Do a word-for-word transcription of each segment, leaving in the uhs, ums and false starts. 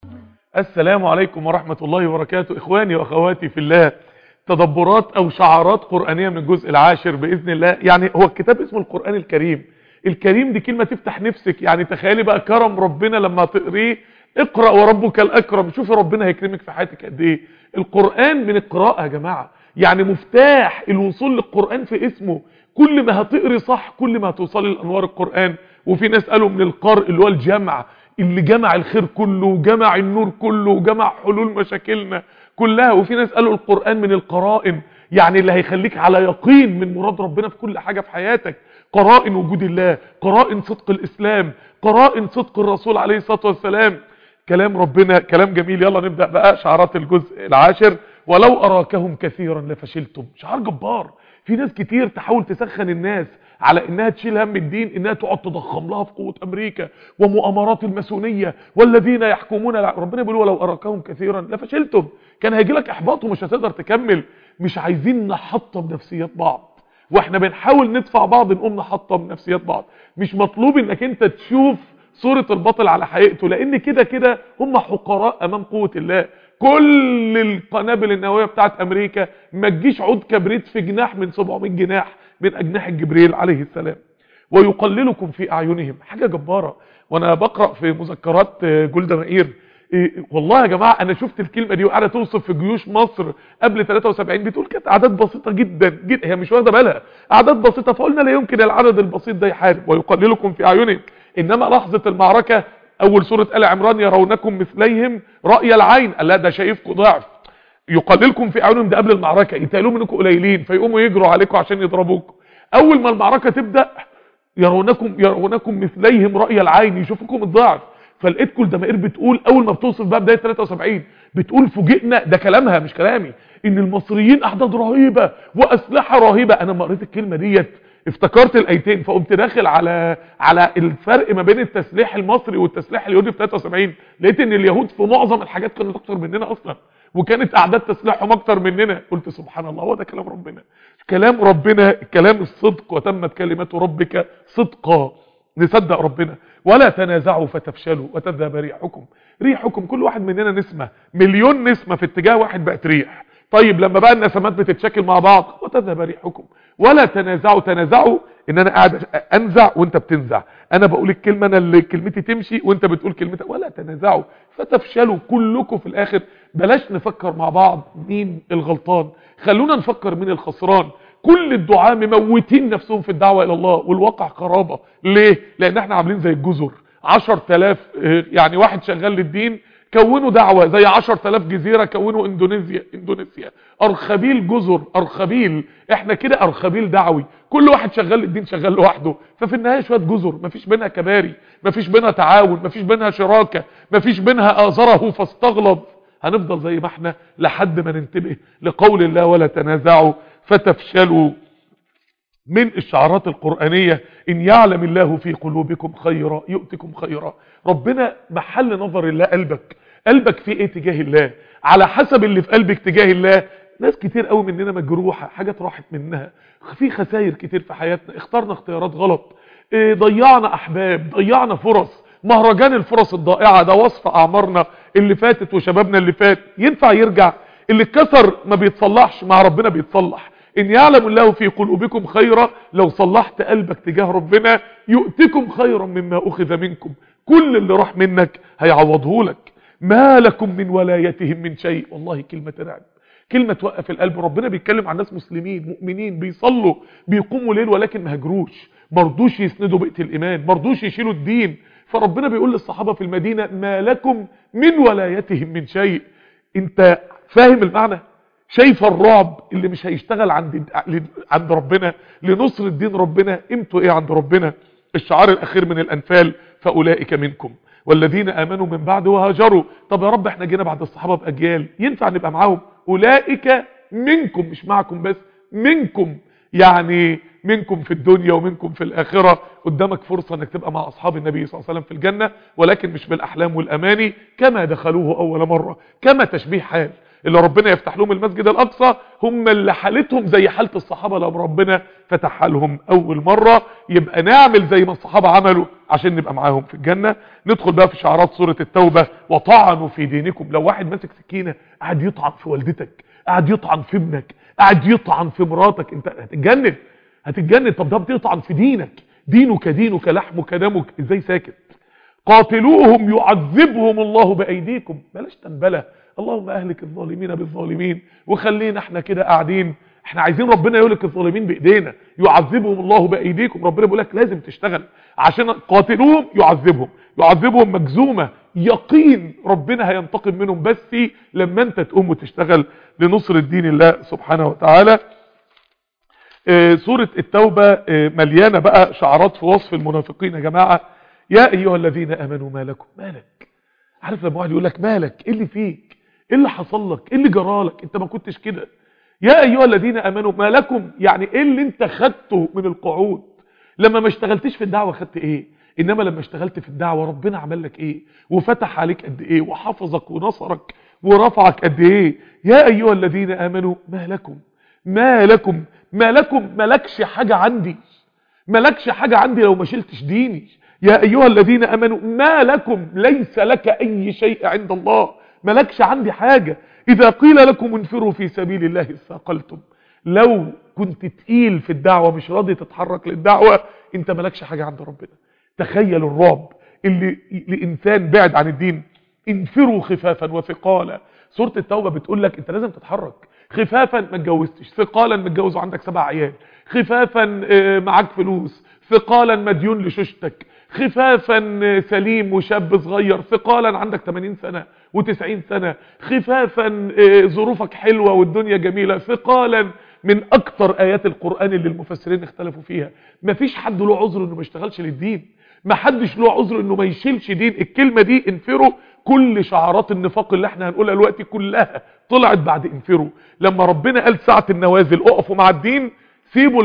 السلام عليكم ورحمة الله وبركاته. إخواني وأخواتي في الله، تدبرات أو شعارات قرآنية من الجزء العاشر بإذن الله. يعني هو الكتاب اسمه القرآن الكريم. الكريم دي كلمة تفتح نفسك، يعني تخيلي بقى كرم ربنا لما تقريه. اقرأ وربك الأكرم، شوفي ربنا هيكرمك في حياتك قد ايه. القرآن من القراءة يا جماعة، يعني مفتاح الوصول للقرآن في اسمه. كل ما هتقري صح كل ما هتوصلي لأنوار القرآن. وفي ناس قالوا من القرء اللي هو الجمع، اللي جمع الخير كله وجمع النور كله وجمع حلول مشاكلنا كلها. وفي ناس قالوا القرآن من القرائن، يعني اللي هيخليك على يقين من مراد ربنا في كل حاجة في حياتك. قرائن وجود الله، قرائن صدق الإسلام، قرائن صدق الرسول عليه الصلاة والسلام. كلام ربنا كلام جميل. يلا نبدأ بقى شعارات الجزء العاشر. ولو أراكهم كثيرا لفشلتم. شعار جبار. في ناس كتير تحاول تسخن الناس على انها تشيل هم الدين، انها تقعد تضخم لها في قوة امريكا ومؤامرات الماسونية والذين يحكمون. ربنا بيقول ولو اراكهم كثيرا لفشلتم. كان هيجي لك احباط ومش هتقدر تكمل. مش عايزين نحطم نفسيات بعض، واحنا بنحاول ندفع بعض نقوم نحطم نفسيات بعض. مش مطلوب انك انت تشوف صورة البطل على حقيقته، لان كده كده هم حقراء امام قوة الله. كل القنابل النووية بتاعت امريكا ما تجيش عود كبريت في جناح من سبعمائة جناح من اجنحة جبريل عليه السلام. ويقللكم في اعينهم. حاجة جبارة. وانا بقرأ في مذكرات جولدا مائير، إيه والله يا جماعة انا شفت الكلمة دي وقاعدة توصف في جيوش مصر قبل ثلاثة وسبعين. بتقول كانت اعداد بسيطة جدا جدا، هي مش واخدة بالها، اعداد بسيطة. فقلنا لا يمكن العدد البسيط ده يحارب. ويقللكم في اعينهم، انما لحظة المعركة اول سورة آل عمران يرونكم مثليهم رأي العين. قال لا ده شايفكم ضعف. يقللكم في اعينهم ده قبل المعركة، يتقالوا منكم قليلين فيقوموا يجروا عليكم عشان يضربوكم. اول ما المعركة تبدأ يرونكم يرونكم مثليهم رأي العين، يشوفكم الضعف. فلقيت كل دمائر بتقول اول ما بتوصف بقى بداية ثلاثة وسبعين بتقول فوجئنا، ده كلامها مش كلامي، ان المصريين اعداد رهيبة واسلحة رهيبة. انا ما قريت الكلمة ديت افتكرت الايتين، فقمت داخل على على الفرق ما بين التسليح المصري والتسليح اليهودي في ثلاثة وسبعين. لقيت ان اليهود في معظم الحاجات كانت اكتر مننا اصلا، وكانت اعداد تسليحهم اكتر مننا. قلت سبحان الله، هو ده كلام ربنا. كلام ربنا كلام الصدق، وتمت كلمة ربك صدقا. نصدق ربنا. ولا تنازعوا فتفشلوا وتذهب ريحكم. ريحكم كل واحد مننا نسمة، مليون نسمة في اتجاه واحد بقت ريح. طيب لما بقى النسمات بتتشكل مع بعض وتذهب ريحكم. ولا تنازعوا. تنازعوا ان انا قاعد انزع وانت بتنزع، انا بقول الكلمة انا اللي كلمتي تمشي وانت بتقول كلمتك. ولا تنازعوا فتفشلوا كلكم في الاخر. بلاش نفكر مع بعض مين الغلطان، خلونا نفكر مين الخسران. كل الدعاة مموتين نفسهم في الدعوة الى الله والواقع خرابة. ليه؟ لان احنا عاملين زي الجزر، عشر تلاف يعني واحد شغال للدين كونوا دعوة، زي عشر تلاف جزيرة كونوا اندونيسيا. اندونيسيا ارخبيل جزر، ارخبيل. احنا كده ارخبيل دعوي، كل واحد شغال للدين شغال لوحده. ففي النهاية شوية جزر، مفيش بينها كباري، مفيش بينها تعاون، مفيش بينها شراكة، مفيش بينها آزره فاستغلظ. هنفضل زي ما احنا لحد ما ننتبه لقول الله ولا تنازعوا فتفشلوا. من الشعارات القرآنية إن يعلم الله في قلوبكم خيرا يؤتكم خيرا. ربنا محل نظر الله قلبك. قلبك في ايه تجاه الله؟ على حسب اللي في قلبك تجاه الله. ناس كتير قوي مننا مجروحة، حاجات راحت منها، في خسائر كتير في حياتنا، اخترنا اختيارات غلط، اه ضيعنا احباب، ضيعنا فرص. مهرجان الفرص الضائعة ده وصف اعمارنا اللي فاتت وشبابنا اللي فات. ينفع يرجع؟ اللي اتكسر ما بيتصلحش، مع ربنا بيتصلح. إن يعلم الله في قلوبكم خيرا، لو صلحت قلبك تجاه ربنا يؤتكم خيرا مما أخذ منكم. كل اللي راح منك هيعوضه لك. ما لكم من ولايتهم من شيء. والله كلمة ترعب، كلمة توقف القلب. ربنا بيتكلم عن ناس مسلمين مؤمنين بيصلوا بيقوموا ليل، ولكن ما هجروش، مرضوش يسندوا بيئة الإيمان، مرضوش يشيلوا الدين. فربنا بيقول للصحابة في المدينة ما لكم من ولايتهم من شيء. انت فاهم المعنى؟ شايف الرعب اللي مش هيشتغل عند عند ربنا لنصر الدين ربنا قيمته ايه عند ربنا؟ الشعار الاخير من الانفال فاولئك منكم والذين امنوا من بعد وهاجروا. طب يا رب احنا جينا بعد الصحابه باجيال، ينفع نبقى معاهم؟ اولئك منكم، مش معكم بس، منكم. يعني منكم في الدنيا ومنكم في الاخره. قدامك فرصه انك تبقى مع اصحاب النبي صلى الله عليه وسلم في الجنه، ولكن مش بالاحلام والاماني كما دخلوه اول مره. كما تشبيه حال. اللي ربنا يفتح لهم المسجد الاقصى هم اللي حالتهم زي حالة الصحابة لما ربنا فتحها لهم اول مرة. يبقى نعمل زي ما الصحابة عملوا عشان نبقى معاهم في الجنة. ندخل بقى في شعارات سورة التوبة. وطعنوا في دينكم. لو واحد ماسك سكينة قاعد يطعن في والدتك، قاعد يطعن في ابنك، قاعد يطعن في مراتك، انت هتتجنن هتتجنن. طب ده بتطعن في دينك، دينك دينك لحمك دمك، ازاي ساكت؟ قاتلوهم يعذبهم الله بأيديكم. بلاش تنبله، اللهم اهلك الظالمين بالظالمين وخلينا احنا كده قاعدين. احنا عايزين ربنا يهلك الظالمين بايدينا. يعذبهم الله بايديكم، ربنا بيقول لك لازم تشتغل عشان قاتلوهم يعذبهم. يعذبهم مجزومه، يقين ربنا هينتقم منهم بس لما انت تقوم وتشتغل لنصر دين الله سبحانه وتعالى. اه سورة التوبة اه مليانة بقى شعارات في وصف المنافقين يا جماعة. يا ايها الذين امنوا ما لكم مالك. عارف لما واحد يقول لك مالك، ايه اللي فيك، ايه اللي حصل لك، ايه اللي جرالك، انت ما كنتش كده. يا ايها الذين امنوا ما لكم، يعني ايه اللي انت خدته من القعود؟ لما ما اشتغلتش في الدعوة خدت ايه؟ انما لما اشتغلت في الدعوة ربنا عمل لك ايه وفتح عليك قد ايه وحفظك ونصرك ورفعك قد ايه. يا ايها الذين امنوا ما لكم ما لكم ما لكم ملكش حاجة عندي، ملكش حاجة عندي لو ما شلتش ديني. يا ايها الذين امنوا ما لكم ليس لك اي شيء عند الله، ملكش عندي حاجة. اذا قيل لكم انفروا في سبيل الله اثاقلتم. لو كنت تقيل في الدعوة مش راضي تتحرك للدعوة انت ملكش حاجة عند ربنا. تخيل الرعب اللي لإنسان بعد عن الدين. انفروا خفافا وثقالا. سورة التوبة بتقول لك انت لازم تتحرك. خفافا ما اتجوزتش، ثقالا متجوز وعندك سبع عيال، خفافا معاك فلوس، ثقالا مديون لشوشتك، خفافا سليم وشاب صغير، ثقالا عندك ثمانين سنة وتسعين سنة، خفافا ظروفك حلوة والدنيا جميلة، ثقالا من اكتر ايات القرآن اللي المفسرين اختلفوا فيها. مفيش حد له عذر انه ما يشتغلش للدين، ما حدش له عذر انه ما يشيلش دين. الكلمة دي انفروا، كل شعارات النفاق اللي احنا هنقولها دلوقتي كلها طلعت بعد انفروا. لما ربنا قال ساعة النوازل اقفوا مع الدين، سيبوا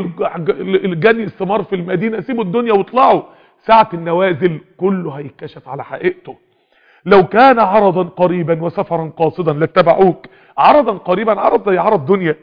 الجني الثمار في المدينة، سيبوا الدنيا واطلعوا. ساعة النوازل كله هيتكشف على حقيقته. لو كان عرضا قريبا وسفرا قاصدا لاتبعوك. عرضا قريبا، عرض زي عرض دنيا.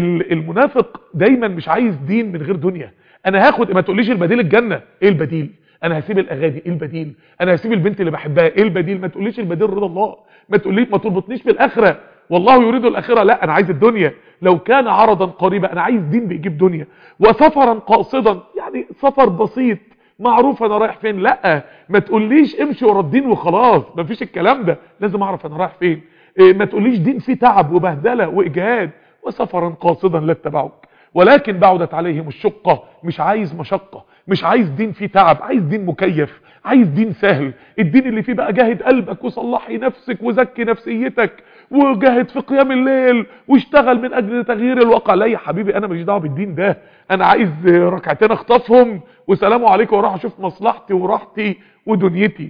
المنافق دايما مش عايز دين من غير دنيا. انا هاخد، ما تقوليش البديل الجنة، ايه البديل؟ انا هسيب الاغاني، ايه البديل؟ انا هسيب البنت اللي بحبها، ايه البديل؟ ما تقوليش البديل رضا الله، ما تقوليش، ما تربطنيش بالاخره، والله يريد الاخره، لا انا عايز الدنيا. لو كان عرضا قريبا، انا عايز دين بيجيب دنيا. وسفرا قاصدا، يعني سفر بسيط معروف انا رايح فين، لا ما تقوليش امشي ورا الدين وخلاص، ما فيش الكلام ده، لازم اعرف انا رايح فين. إيه، ما تقوليش دين فيه تعب وبهدله واجهاد. وسفرا قاصدا لاتبعوك ولكن بعدت عليهم الشقة. مش عايز مشقة، مش عايز دين فيه تعب، عايز دين مكيف، عايز دين سهل. الدين اللي فيه بقى جاهد قلبك وصلحي نفسك وزكي نفسيتك وجاهد في قيام الليل واشتغل من اجل تغيير الواقع. لا يا حبيبي، انا مش دعوه بالدين ده، انا عايز ركعتين اخطفهم وسلام عليكم واروح اشوف مصلحتي وراحتي ودنيتي.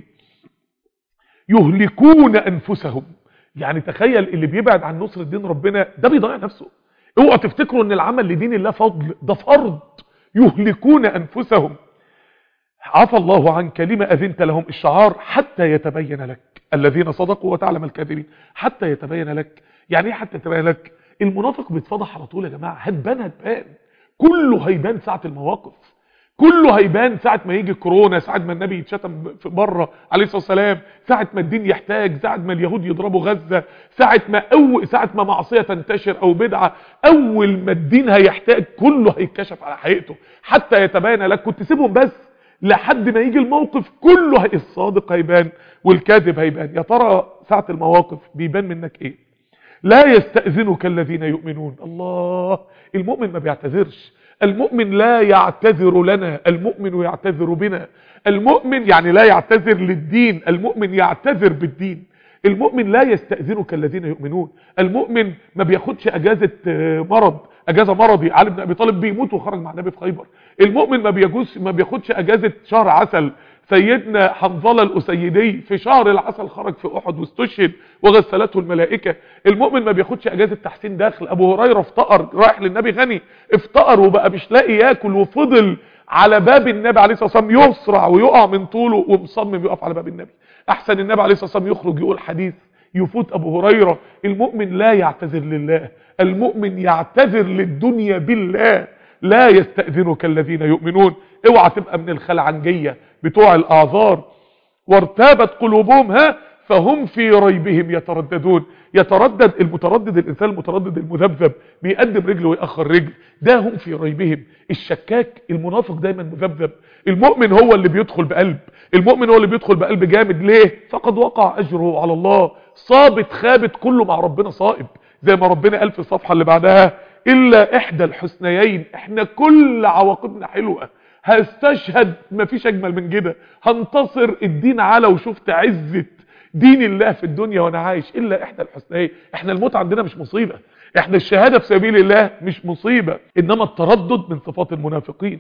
يهلكون انفسهم، يعني تخيل اللي بيبعد عن نصر الدين ربنا ده بيضيع نفسه. اوعوا تفتكروا ان العمل لدين الله فضل، ده فرض. يهلكون انفسهم. عفى الله عنك لما اذنت لهم. الشعار حتى يتبين لك الذين صدقوا وتعلم الكاذبين. حتى يتبين لك، يعني ايه حتى يتبين لك؟ المنافق بيتفضح على طول يا جماعه، هتبان هتبان، كله هيبان ساعه المواقف، كله هيبان ساعة ما يجي كورونا، ساعة ما النبي يتشتم في بره عليه الصلاة والسلام، ساعة ما الدين يحتاج، ساعة ما اليهود يضربوا غزة، ساعة ما أو ساعة ما معصية تنتشر أو بدعة، أول ما الدين هيحتاج كله هيتكشف على حقيقته. حتى يتبين لك، كنت سيبهم بس لحد ما يجي الموقف كله هي الصادق هيبان والكاذب هيبان. يا ترى ساعة المواقف بيبان منك ايه؟ لا يستأذنك الذين يؤمنون. الله، المؤمن ما بيعتذرش، المؤمن لا يعتذر لنا، المؤمن يعتذر بنا. المؤمن يعني لا يعتذر للدين، المؤمن يعتذر بالدين. المؤمن لا يستأذنك الذين يؤمنون. المؤمن ما بياخدش اجازة مرض، اجازة مرضي. علي بن ابي طالب بيموت وخرج مع النبي في خيبر. المؤمن ما بيجوز ما بياخدش اجازة شهر عسل. سيدنا حنظله الاسيدي في شهر العسل خرج في احد واستشهد وغسلته الملائكه. المؤمن ما بياخدش اجازه تحسين دخل. ابو هريره افتقر، رايح للنبي غني، افتقر وبقى مش لاقي ياكل، وفضل على باب النبي عليه الصلاه والسلام يسرع ويقع من طوله ومصمم يقف على باب النبي. احسن النبي عليه الصلاه والسلام يخرج يقول حديث يفوت ابو هريرة. المؤمن لا يعتذر لله، المؤمن يعتذر للدنيا بالله. لا يستأذنك الذين يؤمنون. اوعى تبقى من الخلعنجية بتوع الاعذار. وارتابت قلوبهم ها فهم في ريبهم يترددون. يتردد المتردد، الانسان المتردد المذبذب بيقدم رجل ويأخر رجل، ده هم في ريبهم. الشكاك المنافق دايما مذبذب. المؤمن هو اللي بيدخل بقلب، المؤمن هو اللي بيدخل بقلب جامد. ليه؟ فقد وقع اجره على الله. صابت خابت كله مع ربنا صائب، زي ما ربنا قال في الصفحة اللي بعدها الا احدى الحسنيين. احنا كل عواقبنا حلوة، هستشهد مفيش اجمل من كده، هنتصر الدين على وشفت عزة دين الله في الدنيا وانا عايش. الا احدى الحسنيين. احنا الموت عندنا مش مصيبة، احنا الشهادة في سبيل الله مش مصيبة، انما التردد من صفات المنافقين.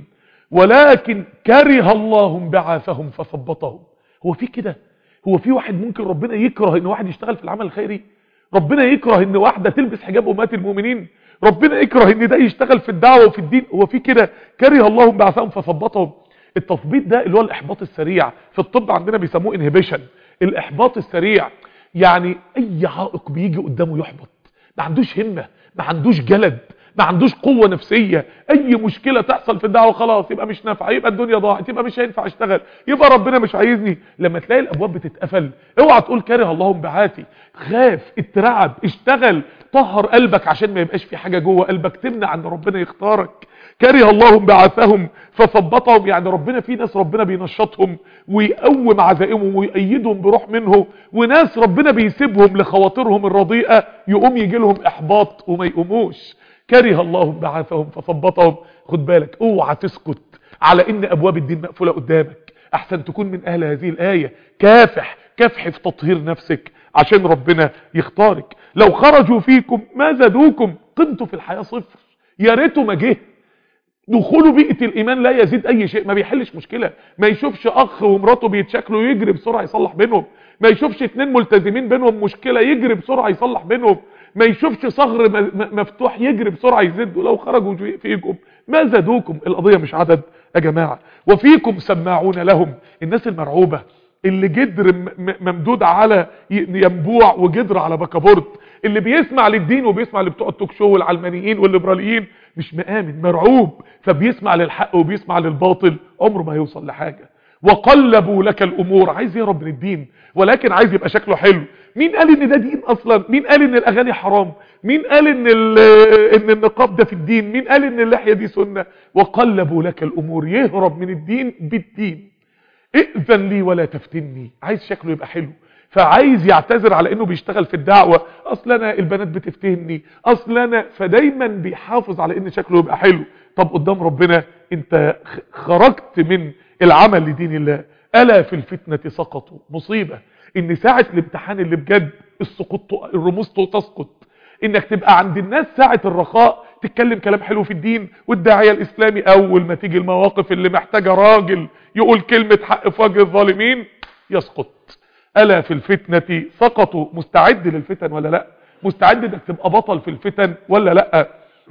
ولكن كره الله انبعاثهم فثبطهم. هو في كده؟ هو في واحد ممكن ربنا يكره ان واحد يشتغل في العمل الخيري؟ ربنا يكره ان واحدة تلبس حجاب امهات المؤمنين؟ ربنا يكره ان ده يشتغل في الدعوة وفي الدين؟ هو في كده؟ كره الله انبعاثهم فثبطهم. التثبيط ده اللي هو الاحباط السريع، في الطب عندنا بيسموه انهبيشن، الاحباط السريع. يعني اي عائق بيجي قدامه يحبط، ما عندوش همة، ما عندوش جلد، ما عندوش قوة نفسية. اي مشكلة تحصل في الدعوة خلاص يبقى مش نافع، يبقى الدنيا ضاعت، يبقى مش هينفع اشتغل، يبقى ربنا مش عايزني. لما تلاقي الابواب بتتقفل اوعى تقول كاره الله انبعاثي. خاف، اترعب، اشتغل، طهر قلبك عشان ما يبقاش في حاجة جوه قلبك تمنع ان ربنا يختارك. كره الله انبعاثهم فثبطهم. يعني ربنا في ناس ربنا بينشطهم ويقوم عزائمهم ويأيدهم بروح منه، وناس ربنا بيسيبهم لخواطرهم الرديئة يقوم يجي لهم احباط وما يقوموش. كره الله انبعاثهم فثبطهم. خد بالك، اوعى تسكت على ان ابواب الدين مقفولة قدامك، احسن تكون من اهل هذه الآية. كافح كافح في تطهير نفسك عشان ربنا يختارك. لو خرجوا فيكم ما زادوكم، قيمته في الحياة صفر، يا ريته ما جه. دخوله بيئة الايمان لا يزيد اي شيء، ما بيحلش مشكلة. ما يشوفش اخ ومراته بيتشكلوا يجري بسرعة يصلح بينهم، ما يشوفش اتنين ملتزمين بينهم مشكلة يجري بسرعة يصلح بينهم، ما يشوفش صغر مفتوح يجري بسرعة يزد. ولو خرجوا فيكم ما زادوكم. القضية مش عدد يا جماعة. وفيكم سماعون لهم، الناس المرعوبة اللي جدر ممدود على ينبوع وجدر على بكابورت، اللي بيسمع للدين وبيسمع لبتوع التوك شو والعلمانيين والليبراليين، مش مآمن، مرعوب، فبيسمع للحق وبيسمع للباطل، عمره ما هيوصل لحاجة. وقلبوا لك الامور، عايز يهرب من الدين ولكن عايز يبقى شكله حلو. مين قال ان ده دين اصلا؟ مين قال ان الاغاني حرام؟ مين قال ان ان النقاب ده في الدين؟ مين قال ان اللحية دي سنة؟ وقلبوا لك الامور، يهرب من الدين بالدين. ائذن لي ولا تفتني، عايز شكله يبقى حلو، فعايز يعتذر على انه بيشتغل في الدعوة، اصل انا البنات بتفتهمني، اصل انا، فدايما بيحافظ على ان شكله يبقى حلو. طب قدام ربنا انت خرجت من العمل لدين الله. الا في الفتنة سقطوا، مصيبة ان ساعة الامتحان اللي بجد السقوط، الرموز تسقط. انك تبقى عند الناس ساعة الرخاء تتكلم كلام حلو في الدين، والداعية الاسلامي اول ما تيجي المواقف اللي محتاجة راجل يقول كلمة حق في وجه الظالمين يسقط. الا في الفتنة سقطوا. مستعد للفتن ولا لا؟ مستعد انك تبقى بطل في الفتن ولا لا؟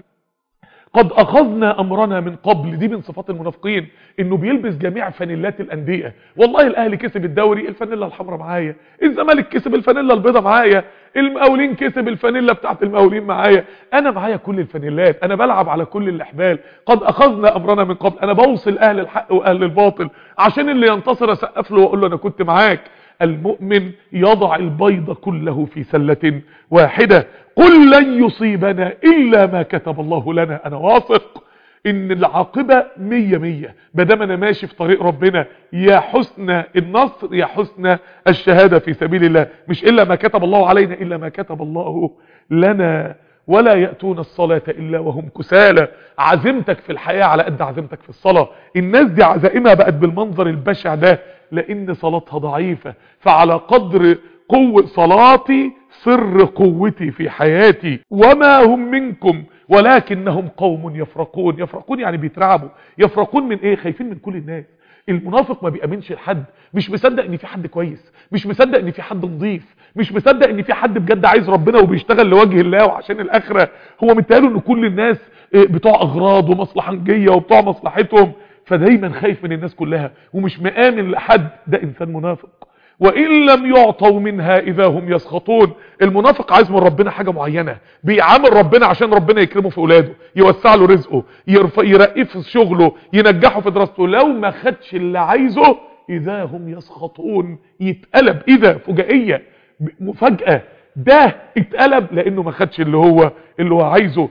قد اخذنا امرنا من قبل، دي من صفات المنافقين، انه بيلبس جميع فانيلات الانديه. والله الاهلي كسب الدوري الفانيلا الحمراء معايا، الزمالك كسب الفانيلا البيضاء معايا، المقاولين كسب الفانيلا بتاعت المقاولين معايا، انا معايا كل الفانيلات، انا بلعب على كل الاحبال. قد اخذنا امرنا من قبل، انا بوصل اهل الحق واهل الباطل عشان اللي ينتصر اسقف له واقول له انا كنت معاك. المؤمن يضع البيض كله في سلة واحدة. قل لن يصيبنا إلا ما كتب الله لنا. أنا واثق إن العاقبة مية مية بدام أنا ماشي في طريق ربنا. يا حسن النصر يا حسن الشهادة في سبيل الله. مش إلا ما كتب الله علينا، إلا ما كتب الله لنا. ولا يأتون الصلاة إلا وهم كسالى. عزيمتك في الحياة على قد عزيمتك في الصلاة. الناس دي عزائمها بقت بالمنظر البشع ده لأن صلاتها ضعيفة. فعلى قدر قوة صلاتي سر قوتي في حياتي. وما هم منكم ولكنهم قوم يفرقون. يفرقون يعني بيترعبوا. يفرقون من ايه؟ خايفين من كل الناس. المنافق ما بيأمنش لحد، مش مصدق ان في حد كويس، مش مصدق ان في حد نظيف، مش مصدق ان في حد بجد عايز ربنا وبيشتغل لوجه الله وعشان الاخره. هو متقاله ان كل الناس بتوع اغراض ومصلحنجيه وبتوع مصلحتهم، فدايما خايف من الناس كلها ومش مآمن لحد. ده انسان منافق. وإن لم يعطوا منها إذا هم يسخطون. المنافق عايز من ربنا حاجة معينة، بيعامل ربنا عشان ربنا يكرمه في أولاده، يوسع له رزقه، يرقيه في شغله، ينجحه في دراسته. لو ما خدش اللي عايزه إذا هم يسخطون، يتقلب. إيه ده؟ فجائية، مفاجأة. ده اتقلب لأنه ما خدش اللي هو اللي هو عايزه.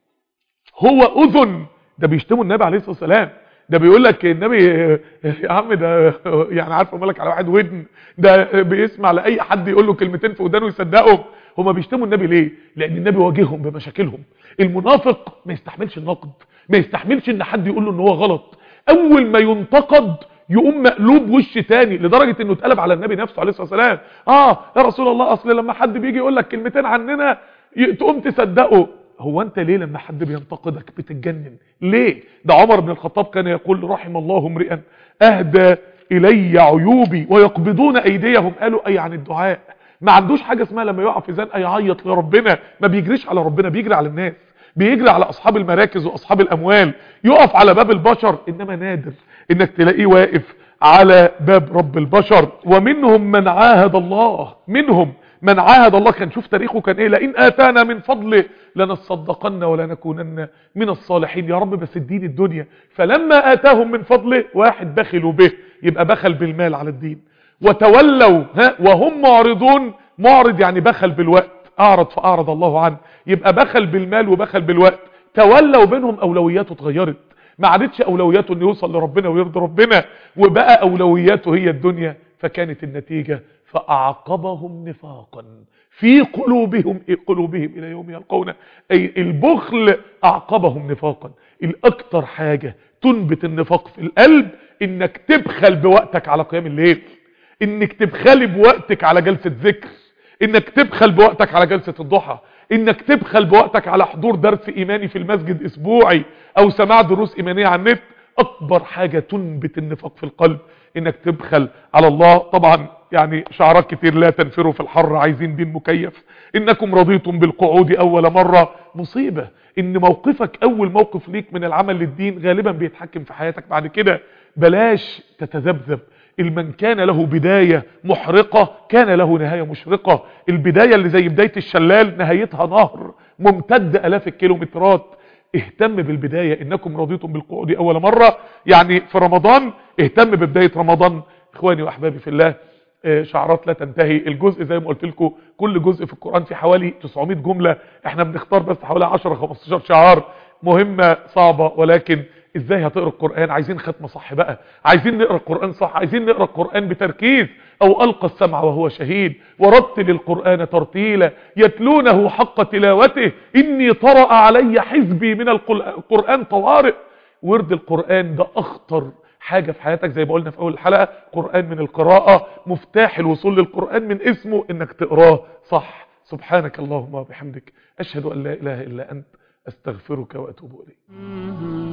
هو أذن، ده بيشتموا النبي عليه الصلاة والسلام. ده بيقول لك النبي يا عم ده يعني عارف اقول لك على واحد ودن، ده بيسمع لاي حد يقول له كلمتين في ودانه يصدقهم. هما بيشتموا النبي ليه؟ لان النبي واجههم بمشاكلهم. المنافق ما يستحملش النقد، ما يستحملش ان حد يقول له ان هو غلط. اول ما ينتقد يقوم مقلوب وش تاني، لدرجه انه اتقلب على النبي نفسه عليه الصلاه والسلام. اه يا رسول الله، اصل لما حد بيجي يقول لك كلمتين عننا تقوم تصدقه. هو انت ليه لما حد بينتقدك بتتجنن ليه؟ ده عمر بن الخطاب كان يقول رحم الله امرئا اهدى الي عيوبي ويقبضون ايديهم. قالوا اي عن الدعاء، ما عندوش حاجه اسمها لما يقع في زنقه يعيط لربنا، ما بيجريش على ربنا، بيجري على الناس، بيجري على اصحاب المراكز واصحاب الاموال، يقف على باب البشر. انما نادر انك تلاقيه واقف على باب رب البشر. ومنهم من عاهد الله، منهم من عاهد الله. كان شوف تاريخه كان ايه، لئن اتانا من فضله لنصدقن ولنكونن من الصالحين. يا رب بس اديني الدنيا. فلما اتاهم من فضله، واحد بخلوا به، يبقى بخل بالمال على الدين. وتولوا ها وهم معرضون، معرض يعني بخل بالوقت، اعرض فاعرض الله عنه، يبقى بخل بالمال وبخل بالوقت. تولوا بينهم اولوياته اتغيرت، ما عادتش اولوياته انه يوصل لربنا ويرضي ربنا، وبقى اولوياته هي الدنيا. فكانت النتيجة فأعقبهم نفاقا في قلوبهم قلوبهم إلى يوم يلقونه. أي البخل أعقبهم نفاقا. الأكتر حاجة تنبت النفاق في القلب إنك تبخل بوقتك على قيام الليل، إنك تبخل بوقتك على جلسة ذكر، إنك تبخل بوقتك على جلسة الضحى، إنك تبخل بوقتك على حضور درس إيماني في المسجد أسبوعي أو سماع دروس إيمانية على النت. أكبر حاجة تنبت النفاق في القلب إنك تبخل على الله. طبعا يعني شعارات كتير، لا تنفروا في الحر عايزين دين مكيف، إنكم رضيتم بالقعود أول مرة. مصيبة إن موقفك أول موقف ليك من العمل للدين غالبا بيتحكم في حياتك بعد كده. بلاش تتذبذب. المن كان له بداية محرقة كان له نهاية مشرقة. البداية اللي زي بداية الشلال نهايتها نهر ممتد آلاف الكيلومترات. اهتم بالبداية. إنكم رضيتم بالقعود أول مرة، يعني في رمضان اهتم ببداية رمضان. إخواني وأحبابي في الله، شعارات لا تنتهي. الجزء زي ما قلت لكم كل جزء في القرآن في حوالي تسعمائة جملة، احنا بنختار بس حوالي عشرة خمستاشر شعار. مهمة صعبة، ولكن ازاي هتقرأ القرآن؟ عايزين ختمة صح بقى، عايزين نقرأ القرآن صح، عايزين نقرأ القرآن بتركيز. او ألقى السمع وهو شهيد ورتل القرآن ترتيلا يتلونه حق تلاوته إني طرأ علي حزبي من القرآن طوارئ. ورد القرآن ده أخطر حاجة في حياتك، زي ما قلنا في أول الحلقة. قرآن من القراءة، مفتاح الوصول للقرآن من اسمه إنك تقراه صح. سبحانك اللهم وبحمدك، أشهد أن لا إله إلا أنت، أستغفرك وأتوب إليك.